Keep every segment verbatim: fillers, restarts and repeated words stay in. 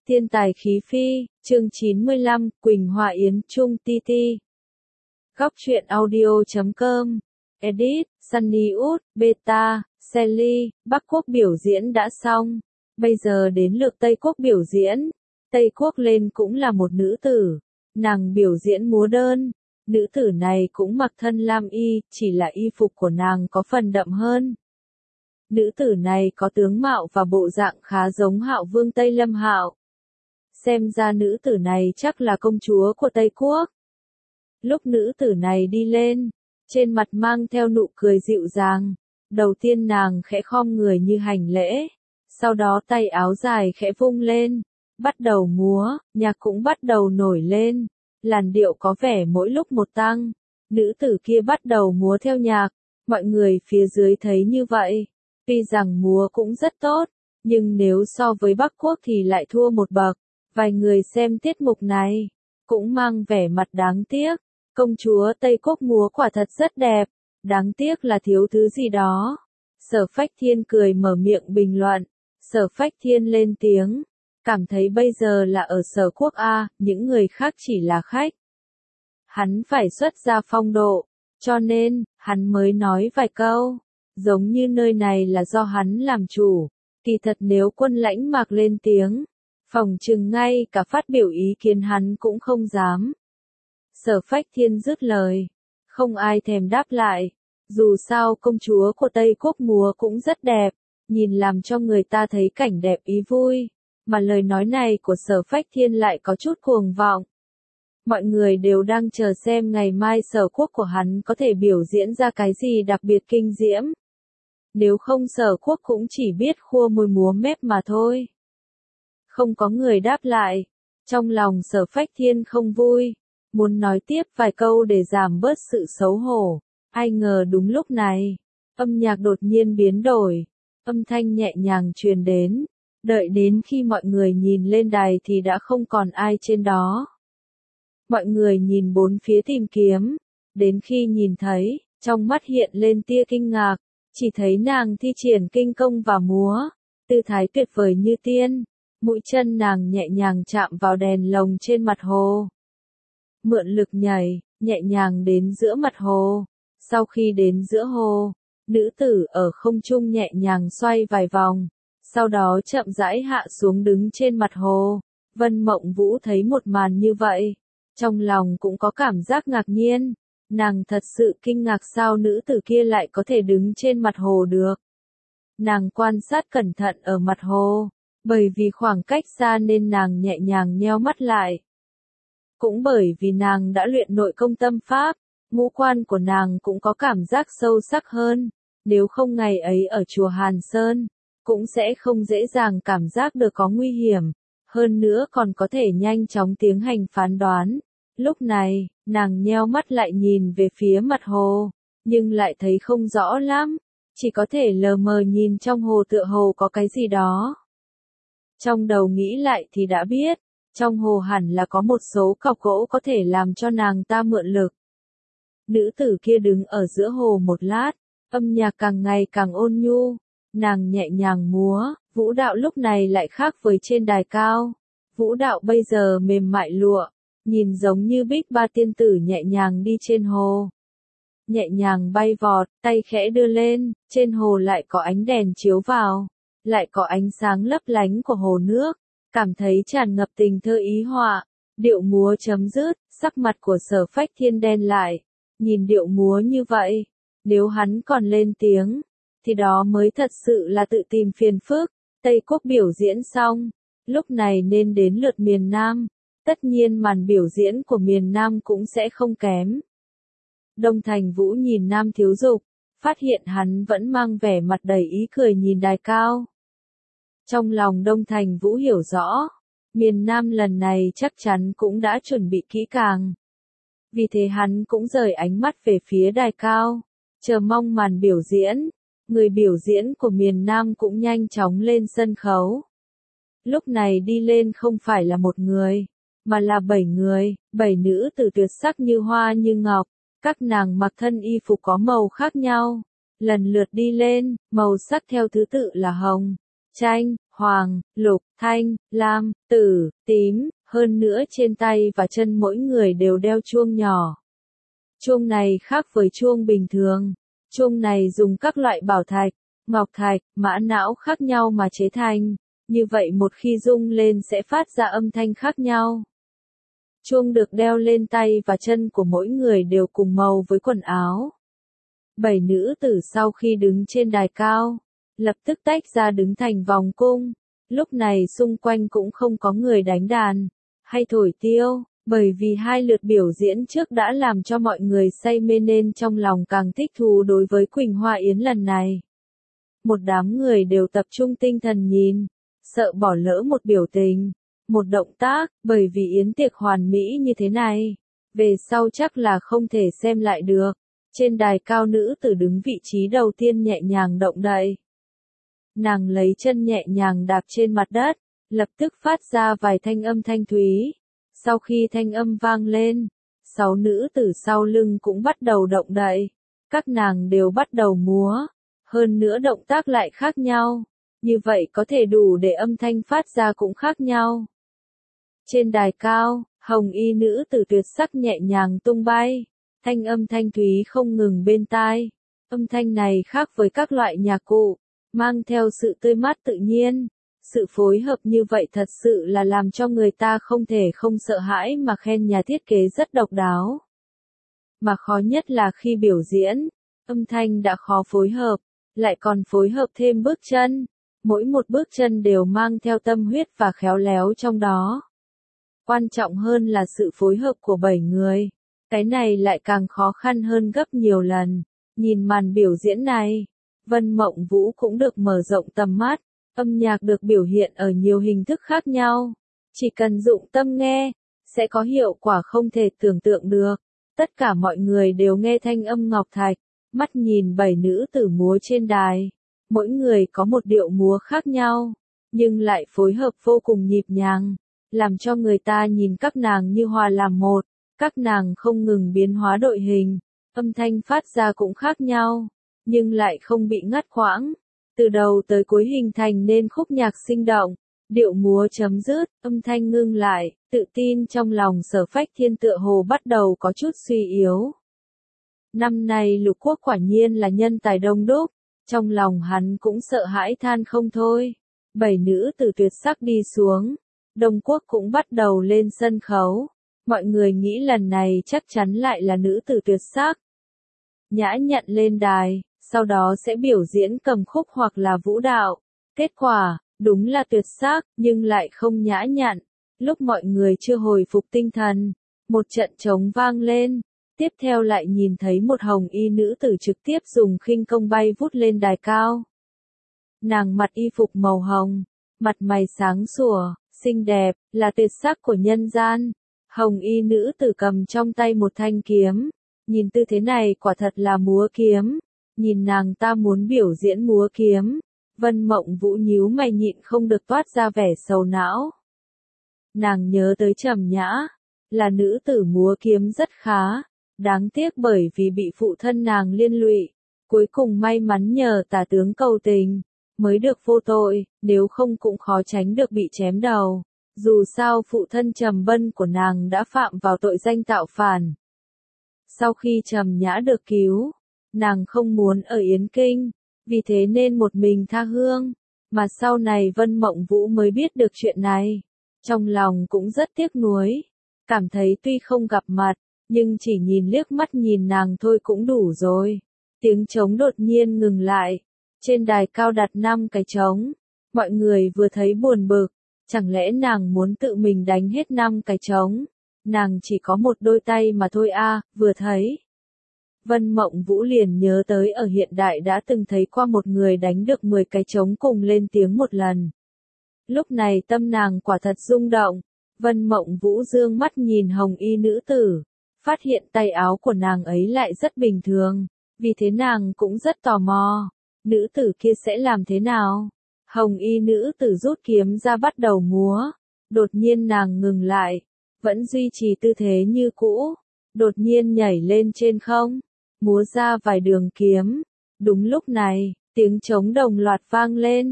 Thiên tài khí phi, chương chín mươi lăm, Quỳnh Hoa Yến Trung Ti Ti. Góc truyện audio chấm com. Edit, Sunny Út, Beta, Sally, Bắc Quốc biểu diễn đã xong. Bây giờ đến lượt Tây Quốc biểu diễn. Tây Quốc lên cũng là một nữ tử. Nàng biểu diễn múa đơn. Nữ tử này cũng mặc thân lam y, chỉ là y phục của nàng có phần đậm hơn. Nữ tử này có tướng mạo và bộ dạng khá giống Hạo Vương Tây Lâm Hạo. Xem ra nữ tử này chắc là công chúa của Tây Quốc. Lúc nữ tử này đi lên, trên mặt mang theo nụ cười dịu dàng. Đầu tiên nàng khẽ khom người như hành lễ, sau đó tay áo dài khẽ vung lên, bắt đầu múa, nhạc cũng bắt đầu nổi lên, làn điệu có vẻ mỗi lúc một tăng. Nữ tử kia bắt đầu múa theo nhạc, mọi người phía dưới thấy như vậy, tuy rằng múa cũng rất tốt, nhưng nếu so với Bắc Quốc thì lại thua một bậc. Vài người xem tiết mục này, cũng mang vẻ mặt đáng tiếc. Công chúa Tây Quốc múa quả thật rất đẹp, đáng tiếc là thiếu thứ gì đó. Sở Phách Thiên cười mở miệng bình luận. Sở Phách Thiên lên tiếng, cảm thấy bây giờ là ở Sở Quốc A, những người khác chỉ là khách. Hắn phải xuất ra phong độ, cho nên, hắn mới nói vài câu, giống như nơi này là do hắn làm chủ. Kỳ thật nếu Quân Lãnh Mạc lên tiếng, phòng chừng ngay cả phát biểu ý kiến hắn cũng không dám. Sở Phách Thiên dứt lời, không ai thèm đáp lại. Dù sao công chúa của Tây Quốc múa cũng rất đẹp, nhìn làm cho người ta thấy cảnh đẹp ý vui, mà lời nói này của Sở Phách Thiên lại có chút cuồng vọng. Mọi người đều đang chờ xem ngày mai Sở Quốc của hắn có thể biểu diễn ra cái gì đặc biệt kinh diễm. Nếu không Sở Quốc cũng chỉ biết khua môi múa mép mà thôi. Không có người đáp lại, trong lòng Sở Phách Thiên không vui, muốn nói tiếp vài câu để giảm bớt sự xấu hổ. Ai ngờ đúng lúc này, âm nhạc đột nhiên biến đổi, âm thanh nhẹ nhàng truyền đến, đợi đến khi mọi người nhìn lên đài thì đã không còn ai trên đó. Mọi người nhìn bốn phía tìm kiếm, đến khi nhìn thấy, trong mắt hiện lên tia kinh ngạc, chỉ thấy nàng thi triển kinh công và múa, tư thái tuyệt vời như tiên. Mũi chân nàng nhẹ nhàng chạm vào đèn lồng trên mặt hồ. Mượn lực nhảy, nhẹ nhàng đến giữa mặt hồ. Sau khi đến giữa hồ, nữ tử ở không trung nhẹ nhàng xoay vài vòng. Sau đó chậm rãi hạ xuống đứng trên mặt hồ. Vân Mộng Vũ thấy một màn như vậy. Trong lòng cũng có cảm giác ngạc nhiên. Nàng thật sự kinh ngạc sao nữ tử kia lại có thể đứng trên mặt hồ được. Nàng quan sát cẩn thận ở mặt hồ. Bởi vì khoảng cách xa nên nàng nhẹ nhàng nheo mắt lại. Cũng bởi vì nàng đã luyện nội công tâm pháp, ngũ quan của nàng cũng có cảm giác sâu sắc hơn. Nếu không ngày ấy ở chùa Hàn Sơn, cũng sẽ không dễ dàng cảm giác được có nguy hiểm. Hơn nữa còn có thể nhanh chóng tiến hành phán đoán. Lúc này, nàng nheo mắt lại nhìn về phía mặt hồ, nhưng lại thấy không rõ lắm. Chỉ có thể lờ mờ nhìn trong hồ tựa hồ có cái gì đó. Trong đầu nghĩ lại thì đã biết, trong hồ hẳn là có một số cọc gỗ có thể làm cho nàng ta mượn lực. Nữ tử kia đứng ở giữa hồ một lát, âm nhạc càng ngày càng ôn nhu, nàng nhẹ nhàng múa, vũ đạo lúc này lại khác với trên đài cao. Vũ đạo bây giờ mềm mại lụa, nhìn giống như Bích Ba tiên tử nhẹ nhàng đi trên hồ. Nhẹ nhàng bay vọt, tay khẽ đưa lên, trên hồ lại có ánh đèn chiếu vào. Lại có ánh sáng lấp lánh của hồ nước, cảm thấy tràn ngập tình thơ ý họa. Điệu múa chấm dứt, sắc mặt của Sở Phách Thiên đen lại. Nhìn điệu múa như vậy, nếu hắn còn lên tiếng, thì đó mới thật sự là tự tìm phiền phức. Tây Quốc biểu diễn xong, lúc này nên đến lượt miền Nam. Tất nhiên màn biểu diễn của miền Nam cũng sẽ không kém. Đông Thành Vũ nhìn Nam Thiếu Dục, phát hiện hắn vẫn mang vẻ mặt đầy ý cười nhìn đài cao. Trong lòng Đông Thành Vũ hiểu rõ, miền Nam lần này chắc chắn cũng đã chuẩn bị kỹ càng. Vì thế hắn cũng rời ánh mắt về phía đài cao, chờ mong màn biểu diễn. Người biểu diễn của miền Nam cũng nhanh chóng lên sân khấu. Lúc này đi lên không phải là một người, mà là bảy người, bảy nữ tử tuyệt sắc như hoa như ngọc. Các nàng mặc thân y phục có màu khác nhau, lần lượt đi lên, màu sắc theo thứ tự là hồng, chanh, hoàng, lục, thanh, lam, tử, tím, hơn nữa trên tay và chân mỗi người đều đeo chuông nhỏ. Chuông này khác với chuông bình thường. Chuông này dùng các loại bảo thạch, ngọc thạch, mã não khác nhau mà chế thành, như vậy một khi rung lên sẽ phát ra âm thanh khác nhau. Chuông được đeo lên tay và chân của mỗi người đều cùng màu với quần áo. Bảy nữ tử sau khi đứng trên đài cao, lập tức tách ra đứng thành vòng cung. Lúc này xung quanh cũng không có người đánh đàn, hay thổi tiêu, bởi vì hai lượt biểu diễn trước đã làm cho mọi người say mê nên trong lòng càng thích thú đối với Quỳnh Hoa Yến lần này. Một đám người đều tập trung tinh thần nhìn, sợ bỏ lỡ một biểu tình, một động tác, bởi vì yến tiệc hoàn mỹ như thế này, về sau chắc là không thể xem lại được. Trên đài cao nữ tử đứng vị trí đầu tiên nhẹ nhàng động đậy. Nàng lấy chân nhẹ nhàng đạp trên mặt đất, lập tức phát ra vài thanh âm thanh thúy. Sau khi thanh âm vang lên, sáu nữ tử sau lưng cũng bắt đầu động đậy. Các nàng đều bắt đầu múa, hơn nữa động tác lại khác nhau. Như vậy có thể đủ để âm thanh phát ra cũng khác nhau. Trên đài cao, hồng y nữ tử tuyệt sắc nhẹ nhàng tung bay. Thanh âm thanh thúy không ngừng bên tai. Âm thanh này khác với các loại nhạc cụ, mang theo sự tươi mát tự nhiên. Sự phối hợp như vậy thật sự là làm cho người ta không thể không sợ hãi mà khen nhà thiết kế rất độc đáo. Mà khó nhất là khi biểu diễn, âm thanh đã khó phối hợp, lại còn phối hợp thêm bước chân. Mỗi một bước chân đều mang theo tâm huyết và khéo léo trong đó. Quan trọng hơn là sự phối hợp của bảy người. Cái này lại càng khó khăn hơn gấp nhiều lần. Nhìn màn biểu diễn này, Vân Mộng Vũ cũng được mở rộng tầm mắt. Âm nhạc được biểu hiện ở nhiều hình thức khác nhau. Chỉ cần dụng tâm nghe, sẽ có hiệu quả không thể tưởng tượng được. Tất cả mọi người đều nghe thanh âm ngọc thạch, mắt nhìn bảy nữ tử múa trên đài. Mỗi người có một điệu múa khác nhau, nhưng lại phối hợp vô cùng nhịp nhàng, làm cho người ta nhìn các nàng như hòa làm một. Các nàng không ngừng biến hóa đội hình, âm thanh phát ra cũng khác nhau, nhưng lại không bị ngắt quãng. Từ đầu tới cuối hình thành nên khúc nhạc sinh động, điệu múa chấm dứt, âm thanh ngưng lại, tự tin trong lòng Sở Phách Thiên tựa hồ bắt đầu có chút suy yếu. Năm nay Lục Quốc quả nhiên là nhân tài đông đúc, trong lòng hắn cũng sợ hãi than không thôi. Bảy nữ tử tuyệt sắc đi xuống, Đông Quốc cũng bắt đầu lên sân khấu. Mọi người nghĩ lần này chắc chắn lại là nữ tử tuyệt sắc. Nhã Nhặn lên đài, sau đó sẽ biểu diễn cầm khúc hoặc là vũ đạo. Kết quả, đúng là tuyệt sắc, nhưng lại không nhã nhặn. Lúc mọi người chưa hồi phục tinh thần, một trận trống vang lên. Tiếp theo lại nhìn thấy một hồng y nữ tử trực tiếp dùng khinh công bay vút lên đài cao. Nàng mặc y phục màu hồng, mặt mày sáng sủa, xinh đẹp, là tuyệt sắc của nhân gian. Hồng y nữ tử cầm trong tay một thanh kiếm, nhìn tư thế này quả thật là múa kiếm. Nhìn nàng ta muốn biểu diễn múa kiếm, Vân Mộng Vũ nhíu mày nhịn không được toát ra vẻ sầu não. Nàng nhớ tới Trầm Nhã, là nữ tử múa kiếm rất khá, đáng tiếc bởi vì bị phụ thân nàng liên lụy, cuối cùng may mắn nhờ tả tướng cầu tình, mới được vô tội, nếu không cũng khó tránh được bị chém đầu. Dù sao phụ thân Trầm Bân của nàng đã phạm vào tội danh tạo phản. Sau khi Trầm Nhã được cứu, nàng không muốn ở Yến Kinh, vì thế nên một mình tha hương, mà sau này Vân Mộng Vũ mới biết được chuyện này. Trong lòng cũng rất tiếc nuối, cảm thấy tuy không gặp mặt, nhưng chỉ nhìn liếc mắt nhìn nàng thôi cũng đủ rồi. Tiếng trống đột nhiên ngừng lại, trên đài cao đặt năm cái trống, mọi người vừa thấy buồn bực, chẳng lẽ nàng muốn tự mình đánh hết năm cái trống, nàng chỉ có một đôi tay mà thôi a. À, vừa thấy. Vân Mộng Vũ liền nhớ tới ở hiện đại đã từng thấy qua một người đánh được mười cái trống cùng lên tiếng một lần. Lúc này tâm nàng quả thật rung động, Vân Mộng Vũ dương mắt nhìn hồng y nữ tử, phát hiện tay áo của nàng ấy lại rất bình thường, vì thế nàng cũng rất tò mò, nữ tử kia sẽ làm thế nào? Hồng y nữ tử rút kiếm ra bắt đầu múa, đột nhiên nàng ngừng lại, vẫn duy trì tư thế như cũ, đột nhiên nhảy lên trên không, múa ra vài đường kiếm. Đúng lúc này, tiếng trống đồng loạt vang lên,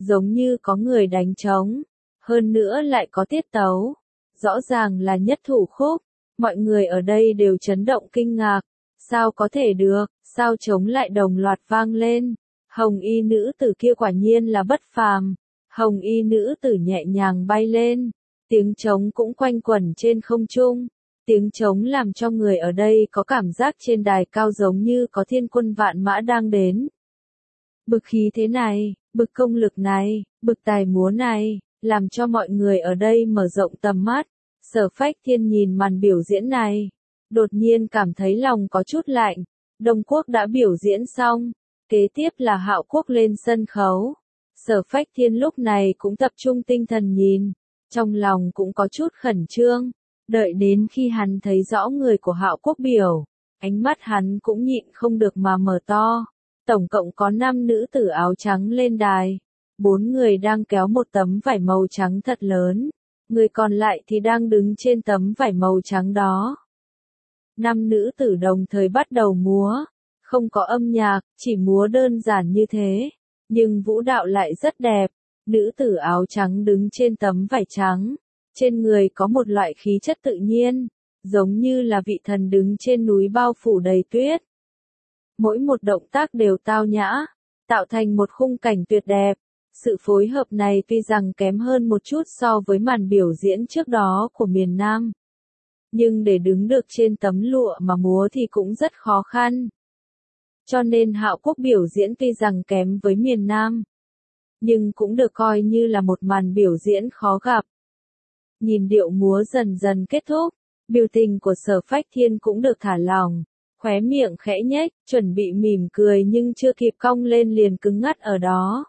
giống như có người đánh trống, hơn nữa lại có tiết tấu, rõ ràng là nhất thủ khúc, mọi người ở đây đều chấn động kinh ngạc, sao có thể được, sao trống lại đồng loạt vang lên, hồng y nữ tử kia quả nhiên là bất phàm, hồng y nữ tử nhẹ nhàng bay lên, tiếng trống cũng quanh quẩn trên không trung. Tiếng trống làm cho người ở đây có cảm giác trên đài cao giống như có thiên quân vạn mã đang đến. Bực khí thế này, bực công lực này, bực tài múa này, làm cho mọi người ở đây mở rộng tầm mắt. Sở Phách Thiên nhìn màn biểu diễn này, đột nhiên cảm thấy lòng có chút lạnh. Đông Quốc đã biểu diễn xong, kế tiếp là Hạo Quốc lên sân khấu. Sở Phách Thiên lúc này cũng tập trung tinh thần nhìn, trong lòng cũng có chút khẩn trương. Đợi đến khi hắn thấy rõ người của Hạo Quốc biểu, ánh mắt hắn cũng nhịn không được mà mở to. Tổng cộng có năm nữ tử áo trắng lên đài, bốn người đang kéo một tấm vải màu trắng thật lớn, người còn lại thì đang đứng trên tấm vải màu trắng đó. Năm nữ tử đồng thời bắt đầu múa, không có âm nhạc, chỉ múa đơn giản như thế, nhưng vũ đạo lại rất đẹp. Nữ tử áo trắng đứng trên tấm vải trắng. Trên người có một loại khí chất tự nhiên, giống như là vị thần đứng trên núi bao phủ đầy tuyết. Mỗi một động tác đều tao nhã, tạo thành một khung cảnh tuyệt đẹp. Sự phối hợp này tuy rằng kém hơn một chút so với màn biểu diễn trước đó của miền Nam. Nhưng để đứng được trên tấm lụa mà múa thì cũng rất khó khăn. Cho nên Hạo Quốc biểu diễn tuy rằng kém với miền Nam, nhưng cũng được coi như là một màn biểu diễn khó gặp. Nhìn điệu múa dần dần kết thúc, biểu tình của Sở Phách Thiên cũng được thả lỏng, khóe miệng khẽ nhếch, chuẩn bị mỉm cười nhưng chưa kịp cong lên liền cứng ngắt ở đó.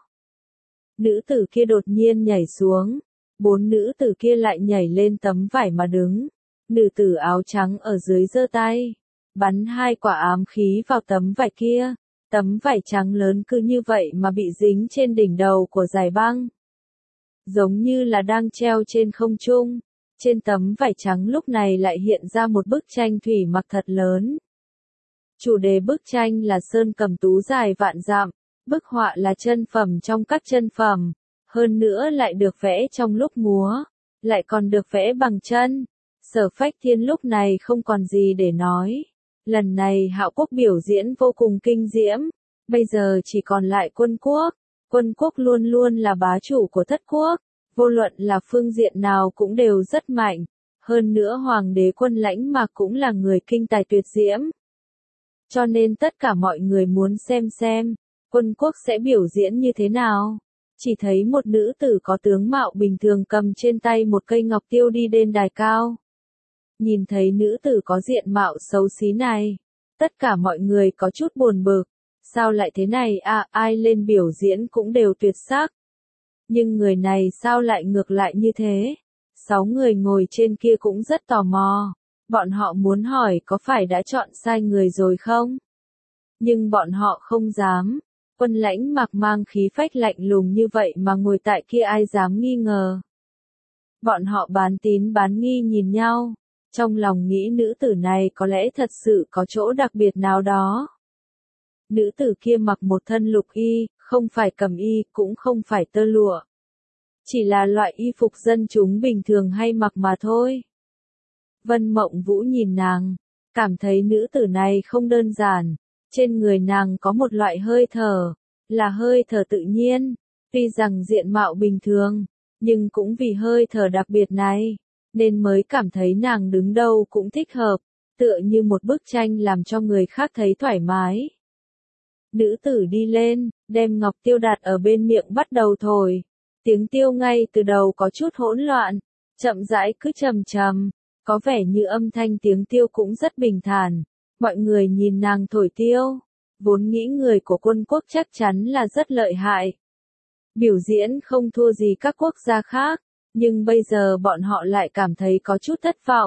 Nữ tử kia đột nhiên nhảy xuống, bốn nữ tử kia lại nhảy lên tấm vải mà đứng. Nữ tử áo trắng ở dưới giơ tay, bắn hai quả ám khí vào tấm vải kia. Tấm vải trắng lớn cứ như vậy mà bị dính trên đỉnh đầu của Giải Băng. Giống như là đang treo trên không trung, trên tấm vải trắng lúc này lại hiện ra một bức tranh thủy mặc thật lớn. Chủ đề bức tranh là sơn cầm tú dài vạn dặm, bức họa là chân phẩm trong các chân phẩm, hơn nữa lại được vẽ trong lúc múa, lại còn được vẽ bằng chân. Sở Phách Thiên lúc này không còn gì để nói. Lần này Hạo Quốc biểu diễn vô cùng kinh diễm, bây giờ chỉ còn lại Quân Quốc. Quân Quốc luôn luôn là bá chủ của thất quốc, vô luận là phương diện nào cũng đều rất mạnh. Hơn nữa Hoàng đế Quân Lãnh Mạc cũng là người kinh tài tuyệt diễm. Cho nên tất cả mọi người muốn xem xem, Quân Quốc sẽ biểu diễn như thế nào. Chỉ thấy một nữ tử có tướng mạo bình thường cầm trên tay một cây ngọc tiêu đi lên đài cao. Nhìn thấy nữ tử có diện mạo xấu xí này, tất cả mọi người có chút buồn bực. Sao lại thế này à, ai lên biểu diễn cũng đều tuyệt sắc. Nhưng người này sao lại ngược lại như thế? Sáu người ngồi trên kia cũng rất tò mò. Bọn họ muốn hỏi có phải đã chọn sai người rồi không? Nhưng bọn họ không dám. Quân Lãnh Mạc mang khí phách lạnh lùng như vậy mà ngồi tại kia ai dám nghi ngờ. Bọn họ bán tín bán nghi nhìn nhau. Trong lòng nghĩ nữ tử này có lẽ thật sự có chỗ đặc biệt nào đó. Nữ tử kia mặc một thân lục y, không phải cẩm y, cũng không phải tơ lụa. Chỉ là loại y phục dân chúng bình thường hay mặc mà thôi. Vân Mộng Vũ nhìn nàng, cảm thấy nữ tử này không đơn giản. Trên người nàng có một loại hơi thở, là hơi thở tự nhiên. Tuy rằng diện mạo bình thường, nhưng cũng vì hơi thở đặc biệt này, nên mới cảm thấy nàng đứng đâu cũng thích hợp, tựa như một bức tranh làm cho người khác thấy thoải mái. Nữ tử đi lên, đem ngọc tiêu đặt ở bên miệng bắt đầu thổi. Tiếng tiêu ngay từ đầu có chút hỗn loạn, chậm rãi cứ trầm trầm, có vẻ như âm thanh tiếng tiêu cũng rất bình thản. Mọi người nhìn nàng thổi tiêu, vốn nghĩ người của Quân Quốc chắc chắn là rất lợi hại. Biểu diễn không thua gì các quốc gia khác, nhưng bây giờ bọn họ lại cảm thấy có chút thất vọng.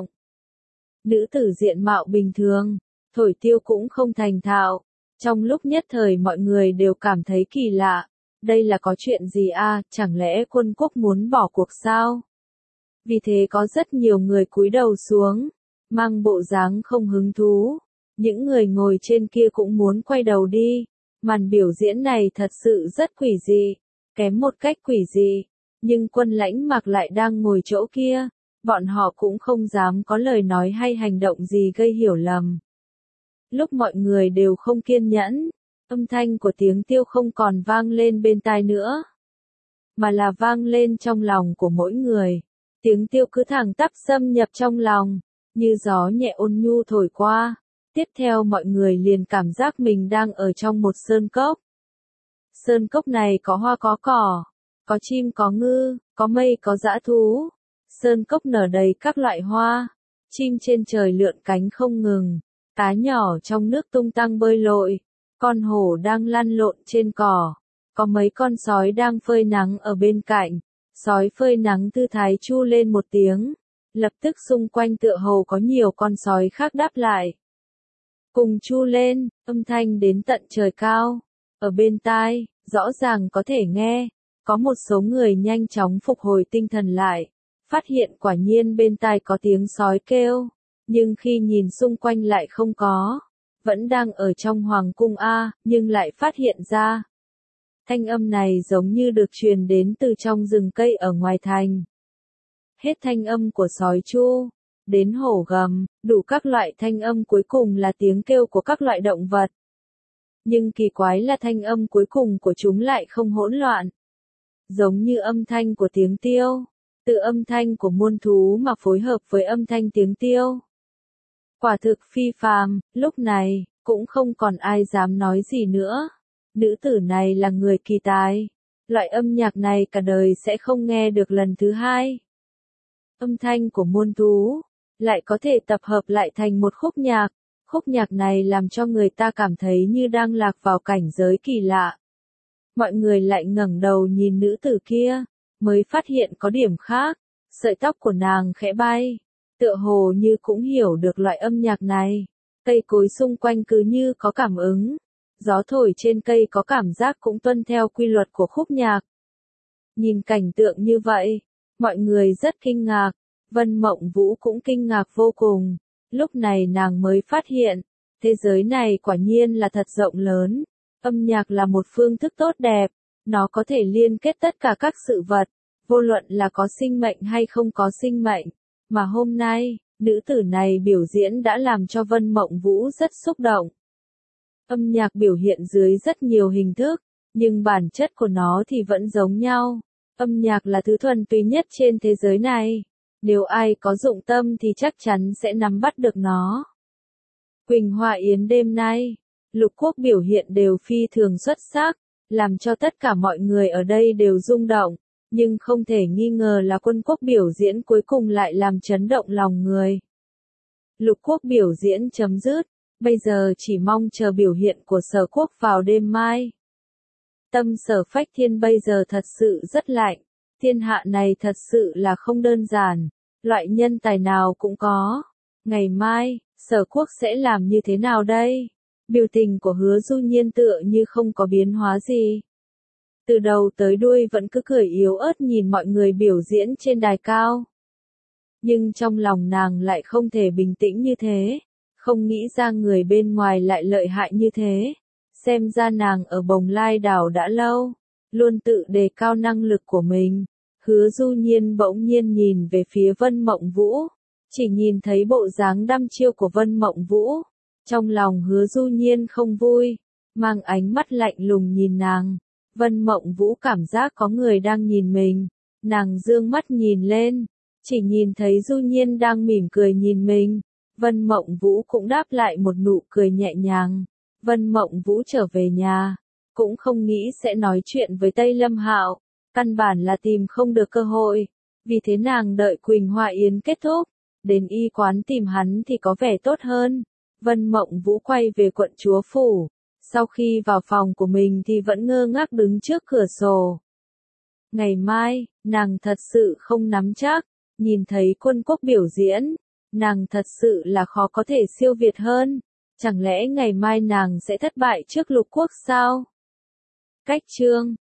Nữ tử diện mạo bình thường, thổi tiêu cũng không thành thạo. Trong lúc nhất thời mọi người đều cảm thấy kỳ lạ. Đây là có chuyện gì à, chẳng lẽ Quân Quốc muốn bỏ cuộc sao? Vì thế có rất nhiều người cúi đầu xuống, mang bộ dáng không hứng thú. Những người ngồi trên kia cũng muốn quay đầu đi. Màn biểu diễn này thật sự rất quỷ dị. kém một cách quỷ dị, nhưng Quân Lãnh Mạc lại đang ngồi chỗ kia, bọn họ cũng không dám có lời nói hay hành động gì gây hiểu lầm. Lúc mọi người đều không kiên nhẫn, âm thanh của tiếng tiêu không còn vang lên bên tai nữa, mà là vang lên trong lòng của mỗi người. Tiếng tiêu cứ thẳng tắp xâm nhập trong lòng, như gió nhẹ ôn nhu thổi qua. Tiếp theo mọi người liền cảm giác mình đang ở trong một sơn cốc. Sơn cốc này có hoa có cỏ, có chim có ngư, có mây có dã thú. Sơn cốc nở đầy các loại hoa, chim trên trời lượn cánh không ngừng, cá nhỏ trong nước tung tăng bơi lội, con hổ đang lăn lộn trên cỏ, có mấy con sói đang phơi nắng ở bên cạnh. Sói phơi nắng tư thái chu lên một tiếng, lập tức xung quanh tựa hồ có nhiều con sói khác đáp lại. Cùng chu lên, âm thanh đến tận trời cao, ở bên tai, rõ ràng có thể nghe. Có một số người nhanh chóng phục hồi tinh thần lại, phát hiện quả nhiên bên tai có tiếng sói kêu, nhưng khi nhìn xung quanh lại không có, vẫn đang ở trong hoàng cung A, nhưng lại phát hiện ra. Thanh âm này giống như được truyền đến từ trong rừng cây ở ngoài thành. Hết thanh âm của sói chu, đến hổ gầm, đủ các loại thanh âm cuối cùng là tiếng kêu của các loại động vật. Nhưng kỳ quái là thanh âm cuối cùng của chúng lại không hỗn loạn. Giống như âm thanh của tiếng tiêu, từ âm thanh của muôn thú mà phối hợp với âm thanh tiếng tiêu. Quả thực phi phàm, lúc này, cũng không còn ai dám nói gì nữa. Nữ tử này là người kỳ tài. Loại âm nhạc này cả đời sẽ không nghe được lần thứ hai. Âm thanh của muôn thú, lại có thể tập hợp lại thành một khúc nhạc. Khúc nhạc này làm cho người ta cảm thấy như đang lạc vào cảnh giới kỳ lạ. Mọi người lại ngẩng đầu nhìn nữ tử kia, mới phát hiện có điểm khác. Sợi tóc của nàng khẽ bay, tựa hồ như cũng hiểu được loại âm nhạc này. Cây cối xung quanh cứ như có cảm ứng. Gió thổi trên cây có cảm giác cũng tuân theo quy luật của khúc nhạc. Nhìn cảnh tượng như vậy, mọi người rất kinh ngạc, Vân Mộng Vũ cũng kinh ngạc vô cùng. Lúc này nàng mới phát hiện, thế giới này quả nhiên là thật rộng lớn. Âm nhạc là một phương thức tốt đẹp, nó có thể liên kết tất cả các sự vật, vô luận là có sinh mệnh hay không có sinh mệnh. Mà hôm nay, nữ tử này biểu diễn đã làm cho Vân Mộng Vũ rất xúc động. Âm nhạc biểu hiện dưới rất nhiều hình thức, nhưng bản chất của nó thì vẫn giống nhau. Âm nhạc là thứ thuần túy nhất trên thế giới này. Nếu ai có dụng tâm thì chắc chắn sẽ nắm bắt được nó. Quỳnh Hoa Yến đêm nay, Lục Quốc biểu hiện đều phi thường xuất sắc, làm cho tất cả mọi người ở đây đều rung động, nhưng không thể nghi ngờ là Quân Quốc biểu diễn cuối cùng lại làm chấn động lòng người. Lục Quốc biểu diễn chấm dứt, bây giờ chỉ mong chờ biểu hiện của Sở Quốc vào đêm mai. Tâm Sở Phách Thiên bây giờ thật sự rất lạnh, thiên hạ này thật sự là không đơn giản, loại nhân tài nào cũng có. Ngày mai, Sở Quốc sẽ làm như thế nào đây? Biểu tình của Hứa Du Nhiên tựa như không có biến hóa gì. Từ đầu tới đuôi vẫn cứ cười yếu ớt nhìn mọi người biểu diễn trên đài cao. Nhưng trong lòng nàng lại không thể bình tĩnh như thế, không nghĩ ra người bên ngoài lại lợi hại như thế. Xem ra nàng ở Bồng Lai đảo đã lâu, luôn tự đề cao năng lực của mình. Hứa Du Nhiên bỗng nhiên nhìn về phía Vân Mộng Vũ, chỉ nhìn thấy bộ dáng đăm chiêu của Vân Mộng Vũ. Trong lòng Hứa Du Nhiên không vui, mang ánh mắt lạnh lùng nhìn nàng. Vân Mộng Vũ cảm giác có người đang nhìn mình, nàng dương mắt nhìn lên, chỉ nhìn thấy Du Nhiên đang mỉm cười nhìn mình. Vân Mộng Vũ cũng đáp lại một nụ cười nhẹ nhàng. Vân Mộng Vũ trở về nhà, cũng không nghĩ sẽ nói chuyện với Tây Lâm Hạo, căn bản là tìm không được cơ hội, vì thế nàng đợi Quỳnh Hoa Yến kết thúc, đến y quán tìm hắn thì có vẻ tốt hơn. Vân Mộng Vũ quay về quận chúa phủ, sau khi vào phòng của mình thì vẫn ngơ ngác đứng trước cửa sổ. Ngày mai, nàng thật sự không nắm chắc, nhìn thấy Quân Quốc biểu diễn, nàng thật sự là khó có thể siêu việt hơn. Chẳng lẽ ngày mai nàng sẽ thất bại trước Lục Quốc sao? Cách chương